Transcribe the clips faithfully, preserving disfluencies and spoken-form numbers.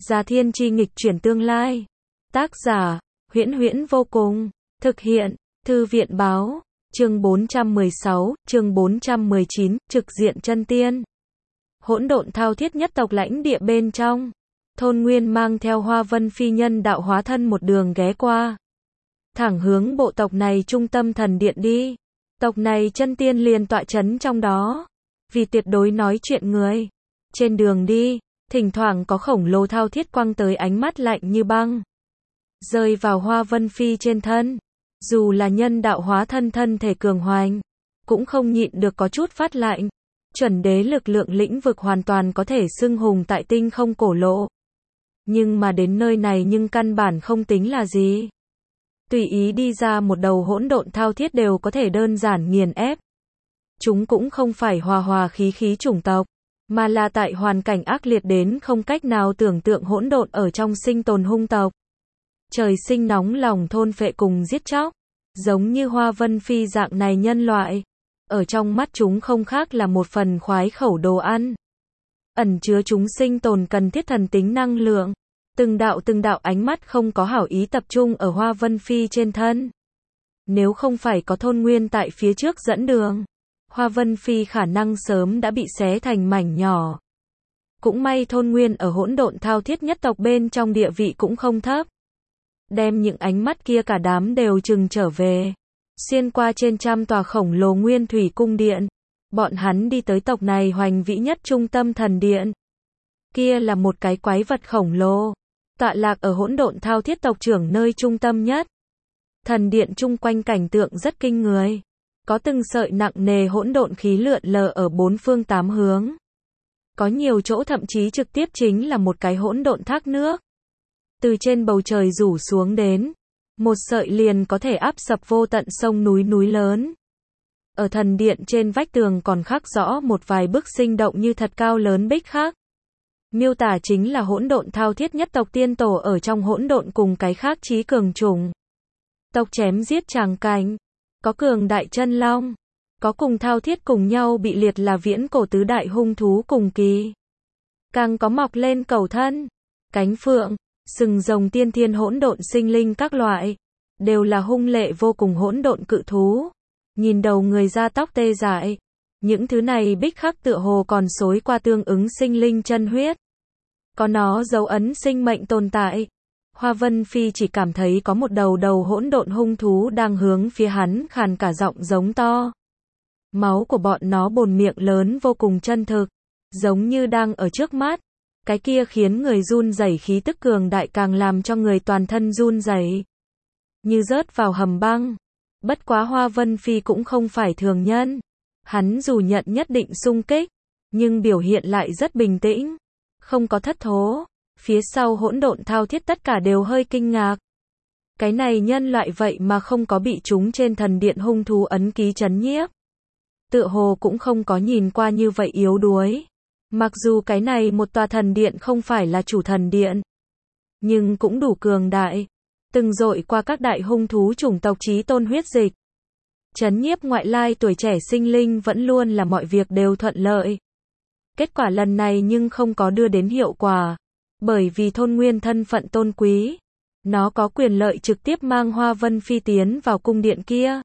Già thiên chi nghịch chuyển tương lai. Tác giả, Huyễn Huyễn vô cùng. Thực hiện, Thư viện báo. Chương bốn trăm mười sáu, chương bốn trăm mười chín, trực diện chân tiên. Hỗn độn thao thiết nhất tộc lãnh địa bên trong. Thôn Nguyên mang theo Hoa Vân Phi nhân đạo hóa thân một đường ghé qua. Thẳng hướng bộ tộc này trung tâm thần điện đi. Tộc này chân tiên liền tọa chấn trong đó. Vì tuyệt đối nói chuyện người. Trên đường đi, thỉnh thoảng có khổng lồ thao thiết quăng tới ánh mắt lạnh như băng. Rơi vào Hoa Vân Phi trên thân. Dù là nhân đạo hóa thân thân thể cường hoành, cũng không nhịn được có chút phát lạnh. Chuẩn đế lực lượng lĩnh vực hoàn toàn có thể xưng hùng tại tinh không cổ lộ. Nhưng mà đến nơi này nhưng căn bản không tính là gì. Tùy ý đi ra một đầu hỗn độn thao thiết đều có thể đơn giản nghiền ép. Chúng cũng không phải hòa hòa khí khí chủng tộc, mà là tại hoàn cảnh ác liệt đến không cách nào tưởng tượng hỗn độn ở trong sinh tồn hung tộc. Trời sinh nóng lòng thôn phệ cùng giết chóc, giống như Hoa Vân Phi dạng này nhân loại. Ở trong mắt chúng không khác là một phần khoái khẩu đồ ăn. Ẩn chứa chúng sinh tồn cần thiết thần tính năng lượng. Từng đạo từng đạo ánh mắt không có hảo ý tập trung ở Hoa Vân Phi trên thân. Nếu không phải có Thôn Nguyên tại phía trước dẫn đường, Hoa Vân Phi khả năng sớm đã bị xé thành mảnh nhỏ. Cũng may Thôn Nguyên ở hỗn độn thao thiết nhất tộc bên trong địa vị cũng không thấp. Đem những ánh mắt kia cả đám đều chừng trở về. Xuyên qua trên trăm tòa khổng lồ nguyên thủy cung điện. Bọn hắn đi tới tộc này hoành vĩ nhất trung tâm thần điện. Kia là một cái quái vật khổng lồ. Tọa lạc ở hỗn độn thao thiết tộc trưởng nơi trung tâm nhất. Thần điện chung quanh cảnh tượng rất kinh người. Có từng sợi nặng nề hỗn độn khí lượn lờ ở bốn phương tám hướng. Có nhiều chỗ thậm chí trực tiếp chính là một cái hỗn độn thác nước. Từ trên bầu trời rủ xuống đến, một sợi liền có thể áp sập vô tận sông núi núi lớn. Ở thần điện trên vách tường còn khắc rõ một vài bức sinh động như thật cao lớn bích khắc. Miêu tả chính là hỗn độn thao thiết nhất tộc tiên tổ ở trong hỗn độn cùng cái khác chí cường trùng. Tộc chém giết tràng cảnh, có cường đại chân long, có cùng thao thiết cùng nhau bị liệt là viễn cổ tứ đại hung thú cùng kỳ. Càng có mọc lên cầu thân, cánh phượng, sừng rồng tiên thiên hỗn độn sinh linh các loại, đều là hung lệ vô cùng hỗn độn cự thú. Nhìn đầu người da tóc tê dại, những thứ này bích khắc tựa hồ còn xối qua tương ứng sinh linh chân huyết. Có nó dấu ấn sinh mệnh tồn tại. Hoa Vân Phi chỉ cảm thấy có một đầu đầu hỗn độn hung thú đang hướng phía hắn khàn cả giọng giống to. Máu của bọn nó bồn miệng lớn vô cùng chân thực, giống như đang ở trước mắt. Cái kia khiến người run rẩy khí tức cường đại càng làm cho người toàn thân run rẩy, như rớt vào hầm băng. Bất quá Hoa Vân Phi cũng không phải thường nhân. Hắn dù nhận nhất định xung kích, nhưng biểu hiện lại rất bình tĩnh, không có thất thố. Phía sau hỗn độn thao thiết tất cả đều hơi kinh ngạc. Cái này nhân loại vậy mà không có bị chúng trên thần điện hung thú ấn ký chấn nhiếp. Tựa hồ cũng không có nhìn qua như vậy yếu đuối. Mặc dù cái này một tòa thần điện không phải là chủ thần điện, nhưng cũng đủ cường đại. Từng dội qua các đại hung thú chủng tộc chí tôn huyết dịch. Chấn nhiếp ngoại lai tuổi trẻ sinh linh vẫn luôn là mọi việc đều thuận lợi. Kết quả lần này nhưng không có đưa đến hiệu quả. Bởi vì Thôn Nguyên thân phận tôn quý, nó có quyền lợi trực tiếp mang Hoa Vân Phi tiến vào cung điện kia.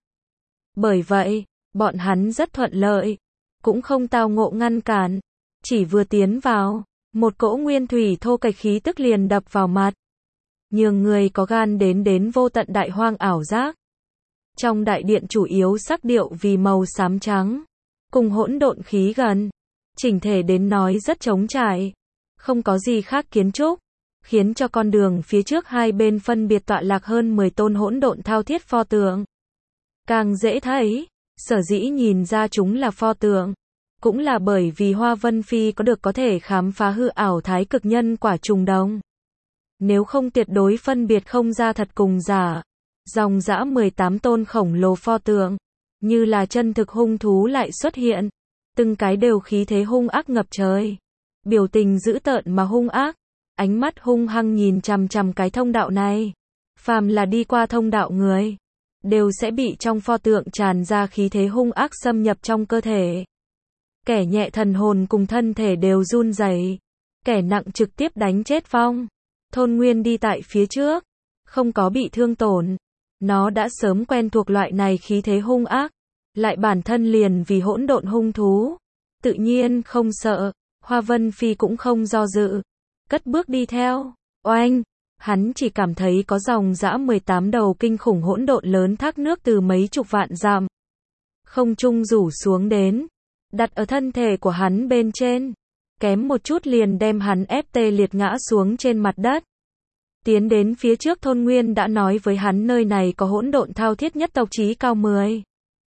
Bởi vậy, bọn hắn rất thuận lợi, cũng không tao ngộ ngăn cản. Chỉ vừa tiến vào, một cỗ nguyên thủy thô kệch khí tức liền đập vào mặt. Nhường người có gan đến đến vô tận đại hoang ảo giác. Trong đại điện chủ yếu sắc điệu vì màu xám trắng, cùng hỗn độn khí gần. Chỉnh thể đến nói rất trống trải, không có gì khác kiến trúc, khiến cho con đường phía trước hai bên phân biệt tọa lạc hơn mười tôn hỗn độn thao thiết pho tượng. Càng dễ thấy, sở dĩ nhìn ra chúng là pho tượng, cũng là bởi vì Hoa Vân Phi có được có thể khám phá hư ảo thái cực nhân quả trùng đồng. Nếu không tuyệt đối phân biệt không ra thật cùng giả. Dòng dã mười tám tôn khổng lồ pho tượng, như là chân thực hung thú lại xuất hiện. Từng cái đều khí thế hung ác ngập trời. Biểu tình dữ tợn mà hung ác. Ánh mắt hung hăng nhìn chằm chằm cái thông đạo này. Phàm là đi qua thông đạo người, đều sẽ bị trong pho tượng tràn ra khí thế hung ác xâm nhập trong cơ thể. Kẻ nhẹ thần hồn cùng thân thể đều run rẩy. kẻ nặng trực tiếp đánh chết vong. Thôn Nguyên đi tại phía trước, không có bị thương tổn. Nó đã sớm quen thuộc loại này khí thế hung ác, lại bản thân liền vì hỗn độn hung thú, tự nhiên không sợ. Hoa Vân Phi cũng không do dự, cất bước đi theo. Oanh, hắn chỉ cảm thấy có dòng dã mười tám đầu kinh khủng hỗn độn lớn thác nước từ mấy chục vạn dặm không trung rủ xuống đến, đặt ở thân thể của hắn bên trên, kém một chút liền đem hắn ép tê liệt ngã xuống trên mặt đất. Tiến đến phía trước, Thôn Nguyên đã nói với hắn nơi này có hỗn độn thao thiết nhất tộc chí cao mười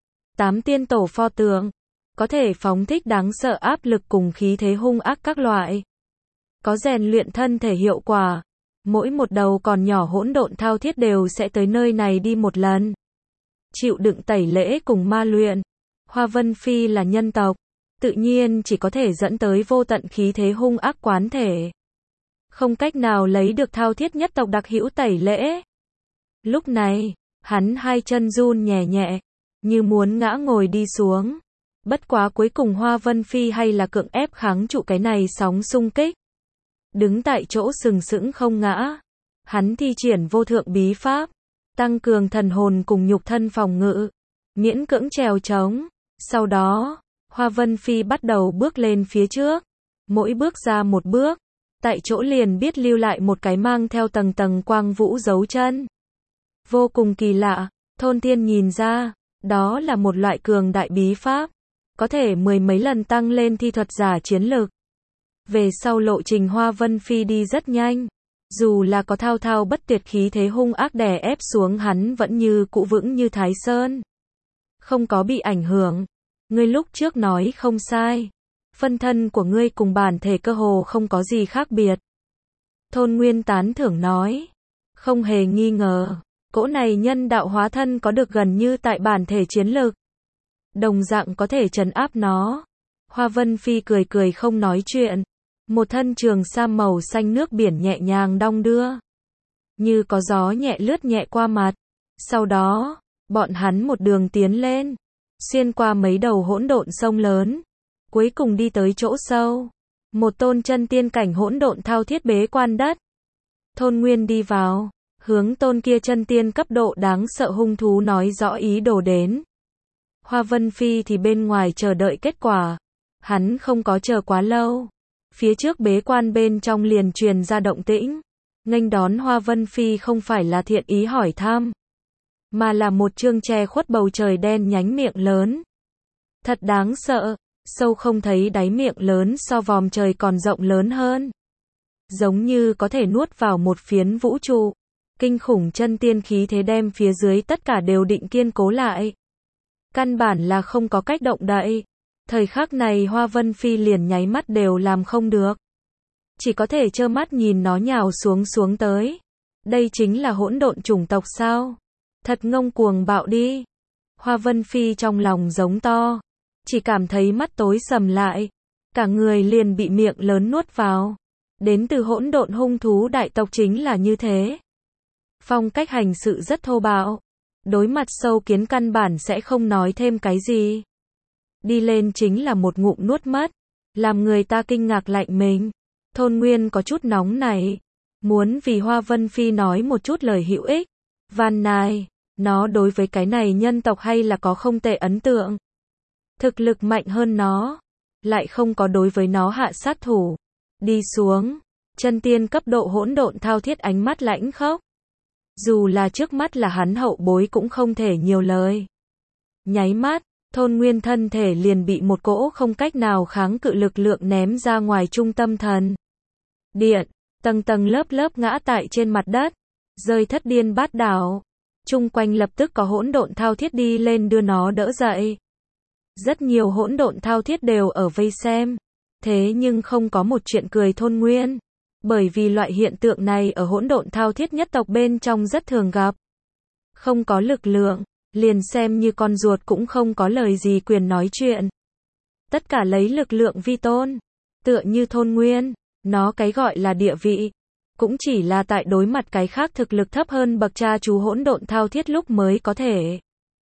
tám tiên tổ pho tượng, có thể phóng thích đáng sợ áp lực cùng khí thế hung ác các loại, có rèn luyện thân thể hiệu quả. Mỗi một đầu còn nhỏ hỗn độn thao thiết đều sẽ tới nơi này đi một lần, chịu đựng tẩy lễ cùng ma luyện. Hoa Vân Phi là nhân tộc, tự nhiên chỉ có thể dẫn tới vô tận khí thế hung ác quán thể, không cách nào lấy được thao thiết nhất tộc đặc hữu tẩy lễ. Lúc này, hắn hai chân run nhẹ nhẹ, như muốn ngã ngồi đi xuống. Bất quá cuối cùng Hoa Vân Phi hay là cưỡng ép kháng trụ cái này sóng xung kích, đứng tại chỗ sừng sững không ngã. Hắn thi triển vô thượng bí pháp, tăng cường thần hồn cùng nhục thân phòng ngự, miễn cưỡng trèo trống. Sau đó, Hoa Vân Phi bắt đầu bước lên phía trước, mỗi bước ra một bước, tại chỗ liền biết lưu lại một cái mang theo tầng tầng quang vũ dấu chân. Vô cùng kỳ lạ, Thôn Thiên nhìn ra, đó là một loại cường đại bí pháp, có thể mười mấy lần tăng lên thi thuật giả chiến lực. Về sau lộ trình Hoa Vân Phi đi rất nhanh, dù là có thao thao bất tuyệt khí thế hung ác đè ép xuống, hắn vẫn như cũ vững như Thái Sơn, không có bị ảnh hưởng. Ngươi lúc trước nói không sai, phân thân của ngươi cùng bản thể cơ hồ không có gì khác biệt. Thôn Nguyên tán thưởng nói, không hề nghi ngờ, cỗ này nhân đạo hóa thân có được gần như tại bản thể chiến lực, đồng dạng có thể trấn áp nó. Hoa Vân Phi cười cười không nói chuyện, một thân trường sam màu xanh nước biển nhẹ nhàng đong đưa, như có gió nhẹ lướt nhẹ qua mặt. Sau đó, bọn hắn một đường tiến lên, xuyên qua mấy đầu hỗn độn sông lớn, cuối cùng đi tới chỗ sâu, một tôn chân tiên cảnh hỗn độn thao thiết bế quan đất. Thôn Nguyên đi vào, hướng tôn kia chân tiên cấp độ đáng sợ hung thú nói rõ ý đồ đến. Hoa Vân Phi thì bên ngoài chờ đợi kết quả, hắn không có chờ quá lâu. Phía trước bế quan bên trong liền truyền ra động tĩnh, nghênh đón Hoa Vân Phi không phải là thiện ý hỏi thăm, mà là một chương che khuất bầu trời đen nhánh miệng lớn. Thật đáng sợ, sâu không thấy đáy miệng lớn so vòm trời còn rộng lớn hơn, giống như có thể nuốt vào một phiến vũ trụ. Kinh khủng chân tiên khí thế đem phía dưới tất cả đều định kiên cố lại, căn bản là không có cách động đậy. Thời khắc này Hoa Vân Phi liền nháy mắt đều làm không được, chỉ có thể trơ mắt nhìn nó nhào xuống xuống tới. Đây chính là hỗn độn chủng tộc sao? Thật ngông cuồng bạo đi. Hoa Vân Phi trong lòng giống to, chỉ cảm thấy mắt tối sầm lại, cả người liền bị miệng lớn nuốt vào. Đến từ hỗn độn hung thú đại tộc chính là như thế, phong cách hành sự rất thô bạo, đối mặt sâu kiến căn bản sẽ không nói thêm cái gì, đi lên chính là một ngụm nuốt mất, làm người ta kinh ngạc lạnh mình. Thôn Nguyên có chút nóng nảy, muốn vì Hoa Vân Phi nói một chút lời hữu ích. Van nài, nó đối với cái này nhân tộc hay là có không tệ ấn tượng, thực lực mạnh hơn nó, lại không có đối với nó hạ sát thủ. Đi xuống, chân tiên cấp độ hỗn độn thao thiết ánh mắt lãnh khốc, dù là trước mắt là hắn hậu bối cũng không thể nhiều lời. Nháy mắt, Thôn Nguyên thân thể liền bị một cỗ không cách nào kháng cự lực lượng ném ra ngoài trung tâm thần điện, tầng tầng lớp lớp ngã tại trên mặt đất, rơi thất điên bát đảo. Chung quanh lập tức có hỗn độn thao thiết đi lên đưa nó đỡ dậy. Rất nhiều hỗn độn thao thiết đều ở vây xem, thế nhưng không có một chuyện cười Thôn Nguyên, bởi vì loại hiện tượng này ở hỗn độn thao thiết nhất tộc bên trong rất thường gặp. Không có lực lượng, liền xem như con ruột cũng không có lời gì quyền nói chuyện. Tất cả lấy lực lượng vi tôn, tựa như Thôn Nguyên, nó cái gọi là địa vị, cũng chỉ là tại đối mặt cái khác thực lực thấp hơn bậc cha chú hỗn độn thao thiết lúc mới có thể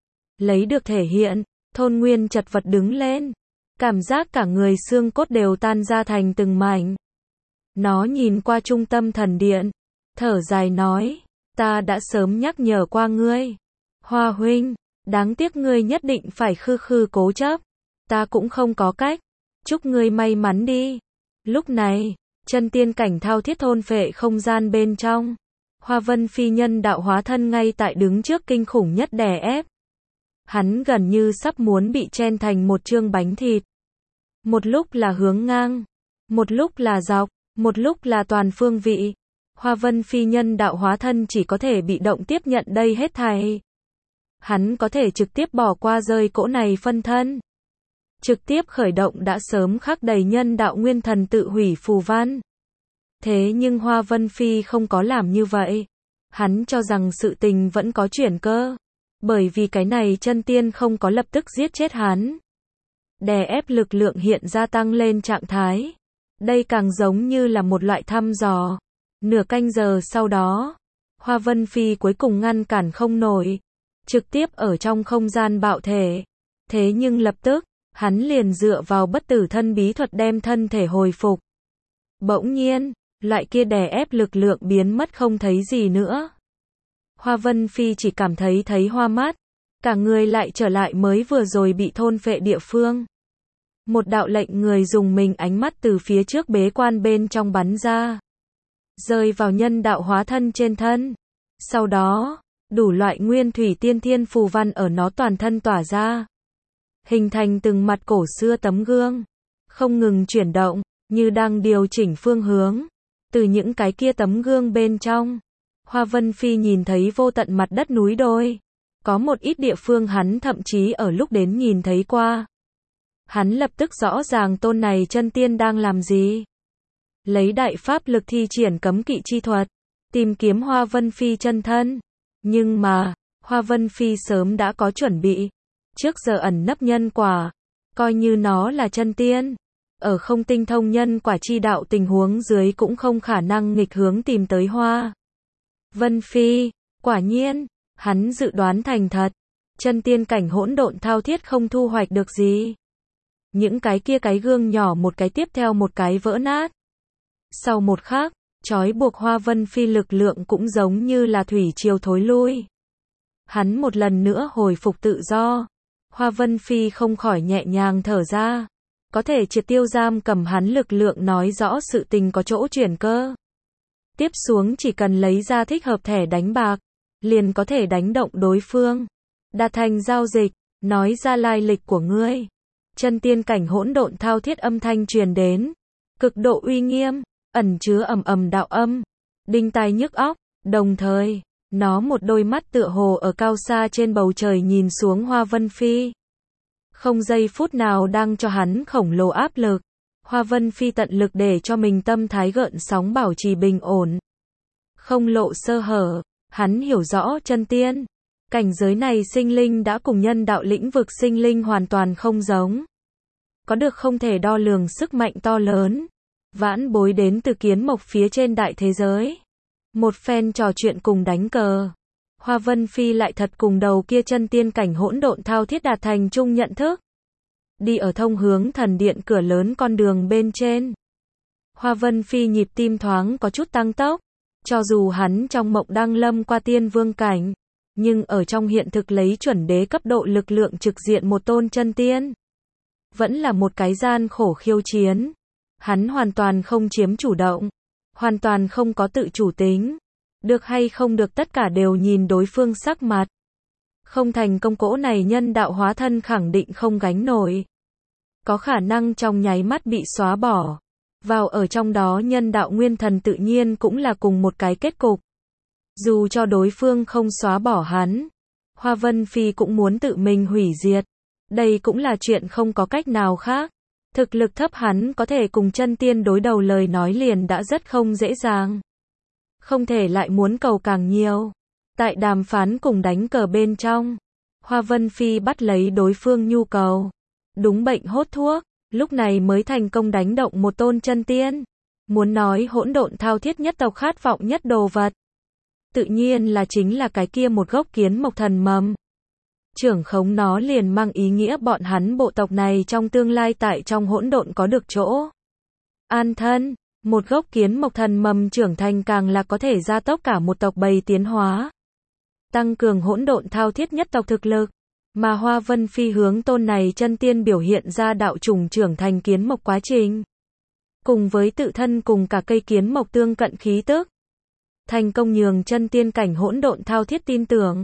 lấy được thể hiện. Thôn Nguyên chật vật đứng lên, cảm giác cả người xương cốt đều tan ra thành từng mảnh. Nó nhìn qua trung tâm thần điện, thở dài nói, ta đã sớm nhắc nhở qua ngươi. Hoa huynh, đáng tiếc ngươi nhất định phải khư khư cố chấp. Ta cũng không có cách. Chúc ngươi may mắn đi. Lúc này, chân tiên cảnh thao thiết thôn phệ không gian bên trong. Hoa Vân Phi nhân đạo hóa thân ngay tại đứng trước kinh khủng nhất đè ép. Hắn gần như sắp muốn bị chen thành một chương bánh thịt. Một lúc là hướng ngang, một lúc là dọc, một lúc là toàn phương vị. Hoa Vân Phi nhân đạo hóa thân chỉ có thể bị động tiếp nhận đây hết thảy. Hắn có thể trực tiếp bỏ qua rơi cỗ này phân thân. Trực tiếp khởi động đã sớm khắc đầy nhân đạo nguyên thần tự hủy phù văn. Thế nhưng Hoa Vân Phi không có làm như vậy. Hắn cho rằng sự tình vẫn có chuyển cơ. Bởi vì cái này chân tiên không có lập tức giết chết hắn. Đè ép lực lượng hiện ra tăng lên trạng thái. Đây càng giống như là một loại thăm dò. Nửa canh giờ sau đó, Hoa Vân Phi cuối cùng ngăn cản không nổi. Trực tiếp ở trong không gian bạo thể. Thế nhưng lập tức, hắn liền dựa vào bất tử thân bí thuật đem thân thể hồi phục. Bỗng nhiên, loại kia đè ép lực lượng biến mất không thấy gì nữa. Hoa Vân Phi chỉ cảm thấy thấy hoa mắt. Cả người lại trở lại mới vừa rồi bị thôn phệ địa phương. Một đạo lệnh người dùng mình ánh mắt từ phía trước bế quan bên trong bắn ra. Rơi vào nhân đạo hóa thân trên thân. Sau đó, đủ loại nguyên thủy tiên thiên phù văn ở nó toàn thân tỏa ra. Hình thành từng mặt cổ xưa tấm gương. Không ngừng chuyển động, như đang điều chỉnh phương hướng. Từ những cái kia tấm gương bên trong, Hoa Vân Phi nhìn thấy vô tận mặt đất núi đồi. Có một ít địa phương hắn thậm chí ở lúc đến nhìn thấy qua. Hắn lập tức rõ ràng tôn này chân tiên đang làm gì. Lấy đại pháp lực thi triển cấm kỵ chi thuật, tìm kiếm Hoa Vân Phi chân thân. Nhưng mà, Hoa Vân Phi sớm đã có chuẩn bị. Trước giờ ẩn nấp nhân quả, coi như nó là chân tiên. Ở không tinh thông nhân quả chi đạo tình huống dưới cũng không khả năng nghịch hướng tìm tới Hoa Vân Phi. Quả nhiên, hắn dự đoán thành thật. Chân tiên cảnh hỗn độn thao thiết không thu hoạch được gì. Những cái kia cái gương nhỏ một cái tiếp theo một cái vỡ nát. Sau một khắc, trói buộc Hoa Vân Phi lực lượng cũng giống như là thủy triều thối lui. Hắn một lần nữa hồi phục tự do. Hoa Vân Phi không khỏi nhẹ nhàng thở ra. Có thể triệt tiêu giam cầm hắn lực lượng nói rõ sự tình có chỗ chuyển cơ. Tiếp xuống chỉ cần lấy ra thích hợp thẻ đánh bạc, liền có thể đánh động đối phương. Đạt thành giao dịch, nói ra lai lịch của ngươi. Chân tiên cảnh hỗn độn thao thiết âm thanh truyền đến. Cực độ uy nghiêm, ẩn chứa ầm ầm đạo âm. Đinh tai nhức óc, đồng thời, nó một đôi mắt tựa hồ ở cao xa trên bầu trời nhìn xuống Hoa Vân Phi. Không giây phút nào đang cho hắn khổng lồ áp lực. Hoa Vân Phi tận lực để cho mình tâm thái gợn sóng bảo trì bình ổn. Không lộ sơ hở, hắn hiểu rõ chân tiên. Cảnh giới này sinh linh đã cùng nhân đạo lĩnh vực sinh linh hoàn toàn không giống. Có được không thể đo lường sức mạnh to lớn. Vãn bối đến từ kiến mộc phía trên đại thế giới. Một phen trò chuyện cùng đánh cờ. Hoa Vân Phi lại thật cùng đầu kia chân tiên cảnh hỗn độn thao thiết đạt thành chung nhận thức. Đi ở thông hướng thần điện cửa lớn con đường bên trên. Hoa Vân Phi nhịp tim thoáng có chút tăng tốc. Cho dù hắn trong mộng đang lâm qua tiên vương cảnh. Nhưng ở trong hiện thực lấy chuẩn đế cấp độ lực lượng trực diện một tôn chân tiên. Vẫn là một cái gian khổ khiêu chiến. Hắn hoàn toàn không chiếm chủ động. Hoàn toàn không có tự chủ tính. Được hay không được tất cả đều nhìn đối phương sắc mặt. Không thành công cỗ này nhân đạo hóa thân khẳng định không gánh nổi. Có khả năng trong nháy mắt bị xóa bỏ. Vào ở trong đó nhân đạo nguyên thần tự nhiên cũng là cùng một cái kết cục. Dù cho đối phương không xóa bỏ hắn, Hoa Vân Phi cũng muốn tự mình hủy diệt. Đây cũng là chuyện không có cách nào khác. Thực lực thấp hắn có thể cùng chân tiên đối đầu lời nói liền đã rất không dễ dàng. Không thể lại muốn cầu càng nhiều. Tại đàm phán cùng đánh cờ bên trong, Hoa Vân Phi bắt lấy đối phương nhu cầu. Đúng bệnh hốt thuốc, lúc này mới thành công đánh động một tôn chân tiên. Muốn nói hỗn độn thao thiết nhất tộc khát vọng nhất đồ vật. Tự nhiên là chính là cái kia một gốc kiến mộc thần mầm. Trưởng khống nó liền mang ý nghĩa bọn hắn bộ tộc này trong tương lai tại trong hỗn độn có được chỗ an thân. Một gốc kiến mộc thần mầm trưởng thành càng là có thể gia tốc cả một tộc bầy tiến hóa. Tăng cường hỗn độn thao thiết nhất tộc thực lực. Mà Hoa Vân Phi hướng tôn này chân tiên biểu hiện ra đạo trùng trưởng thành kiến mộc quá trình. Cùng với tự thân cùng cả cây kiến mộc tương cận khí tức. Thành công nhường chân tiên cảnh hỗn độn thao thiết tin tưởng.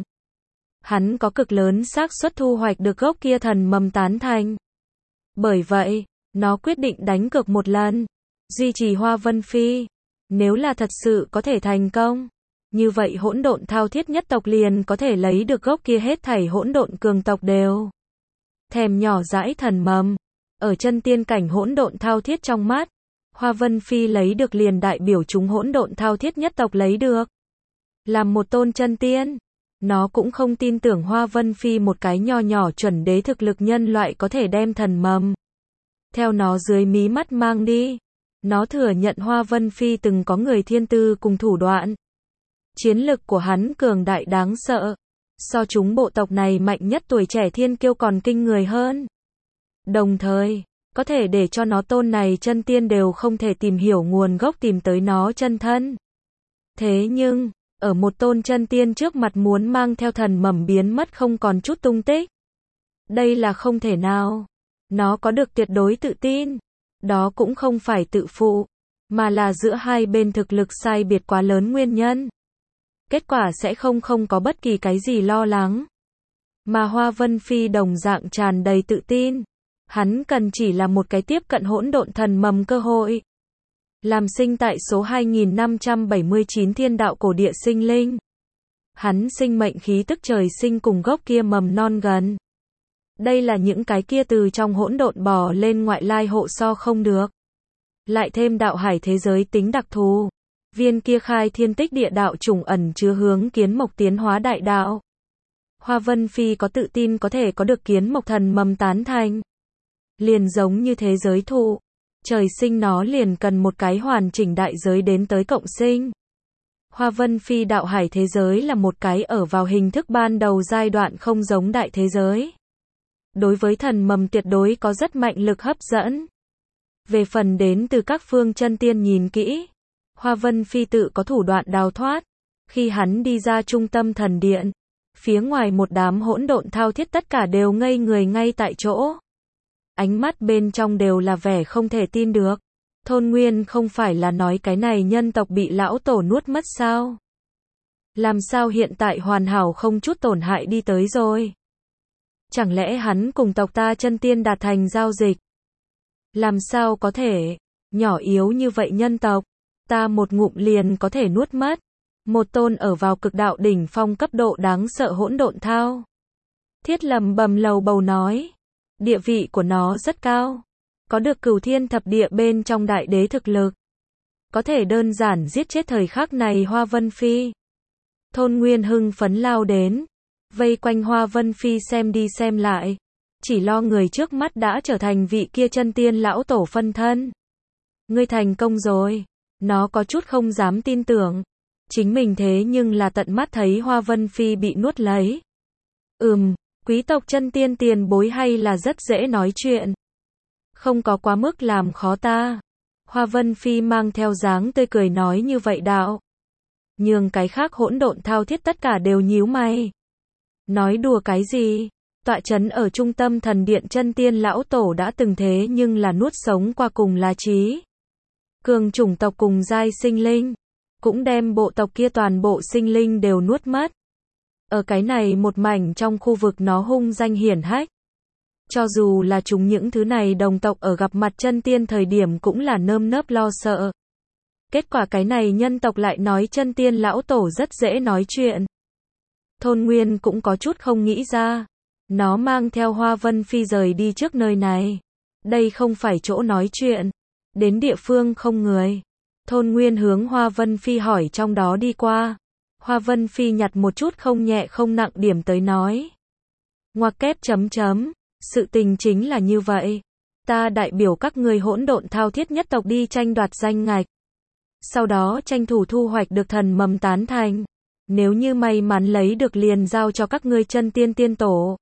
Hắn có cực lớn xác suất thu hoạch được gốc kia thần mầm tán thành. Bởi vậy, nó quyết định đánh cược một lần. Duy trì Hoa Vân Phi. Nếu là thật sự có thể thành công. Như vậy hỗn độn thao thiết nhất tộc liền có thể lấy được gốc kia hết thảy hỗn độn cường tộc đều. Thèm nhỏ dãi thần mầm. Ở chân tiên cảnh hỗn độn thao thiết trong mắt. Hoa Vân Phi lấy được liền đại biểu chúng hỗn độn thao thiết nhất tộc lấy được. Làm một tôn chân tiên. Nó cũng không tin tưởng Hoa Vân Phi một cái nho nhỏ chuẩn đế thực lực nhân loại có thể đem thần mầm. Theo nó dưới mí mắt mang đi. Nó thừa nhận Hoa Vân Phi từng có người thiên tư cùng thủ đoạn. Chiến lực của hắn cường đại đáng sợ. So chúng bộ tộc này mạnh nhất tuổi trẻ thiên kiêu còn kinh người hơn. Đồng thời, có thể để cho nó tôn này chân tiên đều không thể tìm hiểu nguồn gốc tìm tới nó chân thân. Thế nhưng, ở một tôn chân tiên trước mặt muốn mang theo thần mầm biến mất không còn chút tung tích. Đây là không thể nào. Nó có được tuyệt đối tự tin. Đó cũng không phải tự phụ, mà là giữa hai bên thực lực sai biệt quá lớn nguyên nhân. Kết quả sẽ không không có bất kỳ cái gì lo lắng. Mà Hoa Vân Phi đồng dạng tràn đầy tự tin. Hắn cần chỉ là một cái tiếp cận hỗn độn thần mầm cơ hội. Làm sinh tại số hai nghìn năm trăm bảy mươi chín thiên đạo cổ địa sinh linh. Hắn sinh mệnh khí tức trời sinh cùng gốc kia mầm non gần. Đây là những cái kia từ trong hỗn độn bò lên ngoại lai hộ so không được. Lại thêm đạo hải thế giới tính đặc thù. Viên kia khai thiên tích địa đạo trùng ẩn chứa hướng kiến mộc tiến hóa đại đạo. Hoa Vân Phi có tự tin có thể có được kiến mộc thần mầm tán thành. Liền giống như thế giới thụ. Trời sinh nó liền cần một cái hoàn chỉnh đại giới đến tới cộng sinh. Hoa Vân Phi đạo hải thế giới là một cái ở vào hình thức ban đầu giai đoạn không giống đại thế giới. Đối với thần mầm tuyệt đối có rất mạnh lực hấp dẫn. Về phần đến từ các phương chân tiên nhìn kỹ. Hoa Vân Phi tự có thủ đoạn đào thoát. Khi hắn đi ra trung tâm thần điện. Phía ngoài một đám hỗn độn thao thiết tất cả đều ngây người ngay tại chỗ. Ánh mắt bên trong đều là vẻ không thể tin được. Thôn Nguyên không phải là nói cái này nhân tộc bị lão tổ nuốt mất sao? Làm sao hiện tại hoàn hảo không chút tổn hại đi tới rồi? Chẳng lẽ hắn cùng tộc ta chân tiên đạt thành giao dịch? Làm sao có thể? Nhỏ yếu như vậy nhân tộc. Ta một ngụm liền có thể nuốt mất. Một tôn ở vào cực đạo đỉnh phong cấp độ đáng sợ hỗn độn thao. Thiết lầm bầm lầu bầu nói. Địa vị của nó rất cao. Có được cửu thiên thập địa bên trong đại đế thực lực. Có thể đơn giản giết chết thời khắc này Hoa Vân Phi. Thôn Nguyên hưng phấn lao đến. Vây quanh Hoa Vân Phi xem đi xem lại. Chỉ lo người trước mắt đã trở thành vị kia chân tiên lão tổ phân thân. Ngươi thành công rồi. Nó có chút không dám tin tưởng. Chính mình thế nhưng là tận mắt thấy Hoa Vân Phi bị nuốt lấy. Ừm, quý tộc chân tiên tiền bối hay là rất dễ nói chuyện. Không có quá mức làm khó ta. Hoa Vân Phi mang theo dáng tươi cười nói như vậy đạo. Nhưng cái khác hỗn độn thao thiết tất cả đều nhíu mày. Nói đùa cái gì? Tọa trấn ở trung tâm thần điện chân tiên lão tổ đã từng thế nhưng là nuốt sống qua cùng là trí. Cường chủng tộc cùng giai sinh linh. Cũng đem bộ tộc kia toàn bộ sinh linh đều nuốt mất. Ở cái này một mảnh trong khu vực nó hung danh hiển hách. Cho dù là chúng những thứ này đồng tộc ở gặp mặt chân tiên thời điểm cũng là nơm nớp lo sợ. Kết quả cái này nhân tộc lại nói chân tiên lão tổ rất dễ nói chuyện. Thôn Nguyên cũng có chút không nghĩ ra. Nó mang theo Hoa Vân Phi rời đi trước nơi này. Đây không phải chỗ nói chuyện. Đến địa phương không người. Thôn Nguyên hướng Hoa Vân Phi hỏi trong đó đi qua. Hoa Vân Phi nhặt một chút không nhẹ không nặng điểm tới nói. Ngoặc kép chấm chấm. Sự tình chính là như vậy. Ta đại biểu các người hỗn độn thao thiết nhất tộc đi tranh đoạt danh ngạch. Sau đó tranh thủ thu hoạch được thần mầm tán thành. Nếu như may mắn lấy được liền giao cho các ngươi chân tiên tiên tổ.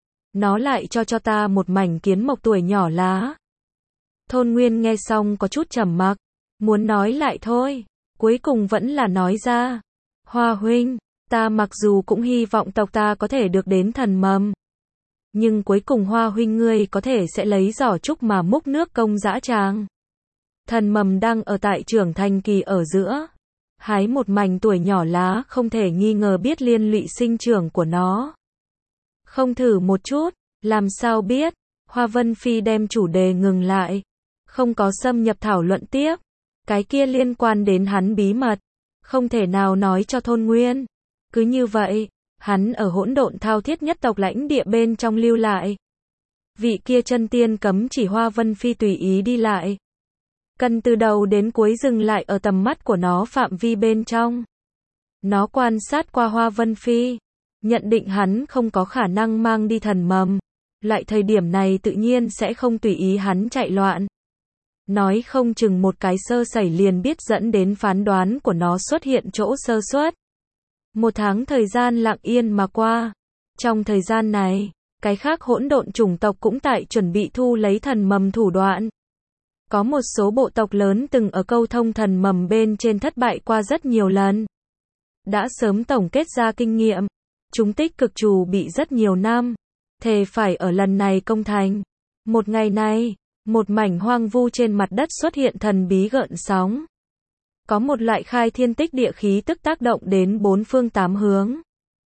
Nó lại cho cho ta một mảnh kiến mộc tuổi nhỏ lá. Thôn Nguyên nghe xong có chút trầm mặc. muốn nói lại thôi, cuối cùng vẫn là nói ra. Hoa huynh, ta mặc dù cũng hy vọng tộc ta có thể được đến thần mầm. Nhưng cuối cùng Hoa huynh ngươi có thể sẽ lấy giỏ trúc mà múc nước công dã tràng. Thần mầm đang ở tại trưởng thành kỳ ở giữa. Hái một mảnh tuổi nhỏ lá không thể nghi ngờ biết liên lụy sinh trưởng của nó. Không thử một chút, làm sao biết? Hoa Vân Phi đem chủ đề ngừng lại. Không có xâm nhập thảo luận tiếp. Cái kia liên quan đến hắn bí mật. Không thể nào nói cho thôn nguyên. Cứ như vậy, hắn ở hỗn độn thao thiết nhất tộc lãnh địa bên trong lưu lại. Vị kia chân tiên cấm chỉ Hoa Vân Phi tùy ý đi lại. Cần từ đầu đến cuối dừng lại ở tầm mắt của nó phạm vi bên trong. Nó quan sát qua Hoa Vân Phi. Nhận định hắn không có khả năng mang đi thần mầm. Lại thời điểm này tự nhiên sẽ không tùy ý hắn chạy loạn. Nói không chừng một cái sơ sẩy liền biết dẫn đến phán đoán của nó xuất hiện chỗ sơ suất. Một tháng thời gian lặng yên mà qua. Trong thời gian này, cái khác hỗn độn chủng tộc cũng tại chuẩn bị thu lấy thần mầm thủ đoạn. Có một số bộ tộc lớn từng ở câu thông thần mầm bên trên thất bại qua rất nhiều lần. Đã sớm tổng kết ra kinh nghiệm. Chúng tích cực trù bị rất nhiều năm. Thề phải ở lần này công thành. Một ngày này, một mảnh hoang vu trên mặt đất xuất hiện thần bí gợn sóng. Có một loại khai thiên tích địa khí tức tác động đến bốn phương tám hướng.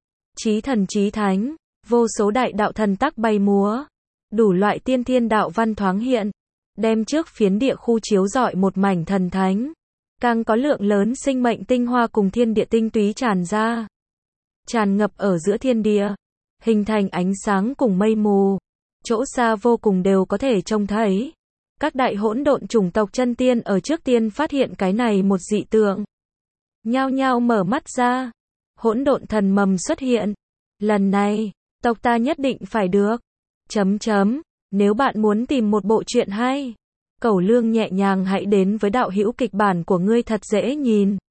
Chí thần chí thánh, vô số đại đạo thần tắc bay múa. Đủ loại tiên thiên đạo văn thoáng hiện. Đem trước phiến địa khu chiếu rọi một mảnh thần thánh. Càng có lượng lớn sinh mệnh tinh hoa cùng thiên địa tinh túy tràn ra. Tràn ngập ở giữa thiên địa. Hình thành ánh sáng cùng mây mù. Chỗ xa vô cùng đều có thể trông thấy. Các đại hỗn độn chủng tộc chân tiên ở trước tiên phát hiện cái này một dị tượng. Nhao nhao mở mắt ra. Hỗn độn thần mầm xuất hiện. Lần này, tộc ta nhất định phải được. Chấm chấm. Nếu bạn muốn tìm một bộ truyện hay, Cẩu Lương nhẹ nhàng hãy đến với đạo hữu kịch bản của ngươi thật dễ nhìn.